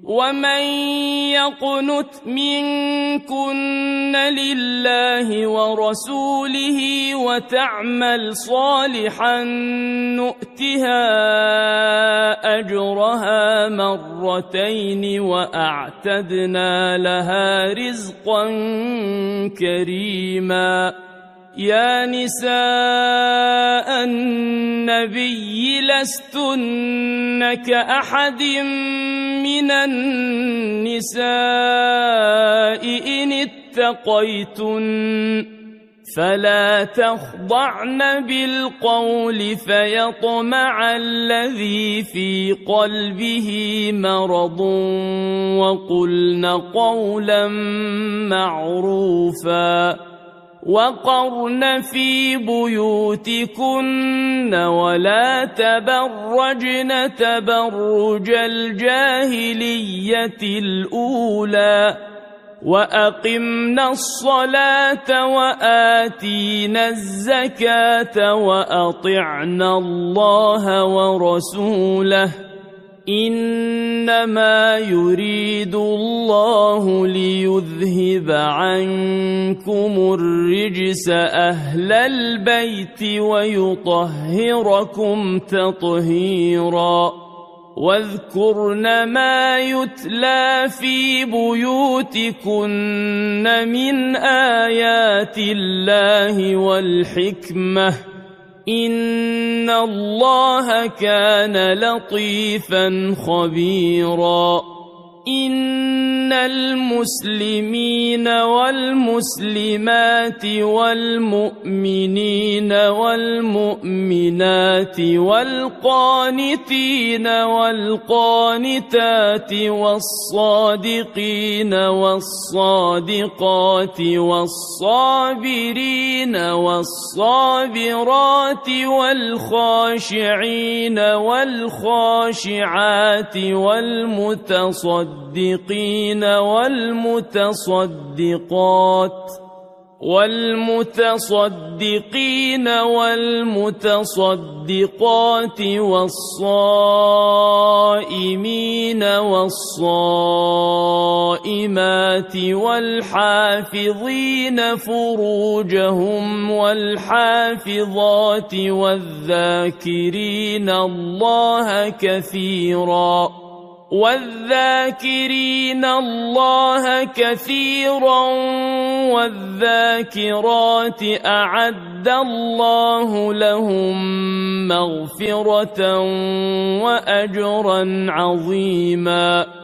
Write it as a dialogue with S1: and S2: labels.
S1: ومن يقنت منكن لله ورسوله وتعمل صالحا نؤتها أجرها مرتين وأعتدنا لها رزقا كريما. يا نساء النبي لستن كأحد من النساء إن اتقيتن فلا تخضعن بالقول فيطمع الذي في قلبه مرض وقلن قولا معروفا. وقرن في بيوتكن ولا تبرجن تبرج الجاهلية الأولى وأقمنا الصلاة وآتينا الزكاة وأطعنا الله ورسوله إنما يريد الله ليذهب عنكم الرجس أهل البيت ويطهركم تطهيرا. واذكرن ما يتلى في بيوتكن من آيات الله والحكمة إن الله كان لطيفا خبيرا. إن المسلمين والمسلمات والمؤمنين والمؤمنات والقانتين والقانتات والصادقين والصادقات والصابرين والصابرات والخاشعين والخاشعات والمتصدقين والمتصدقين والمتصدقات والصائمين والصائمات والحافظين فروجهم والحافظات والذاكرين الله كثيرا والذاكرات أعد الله لهم مغفرة وأجرا عظيما.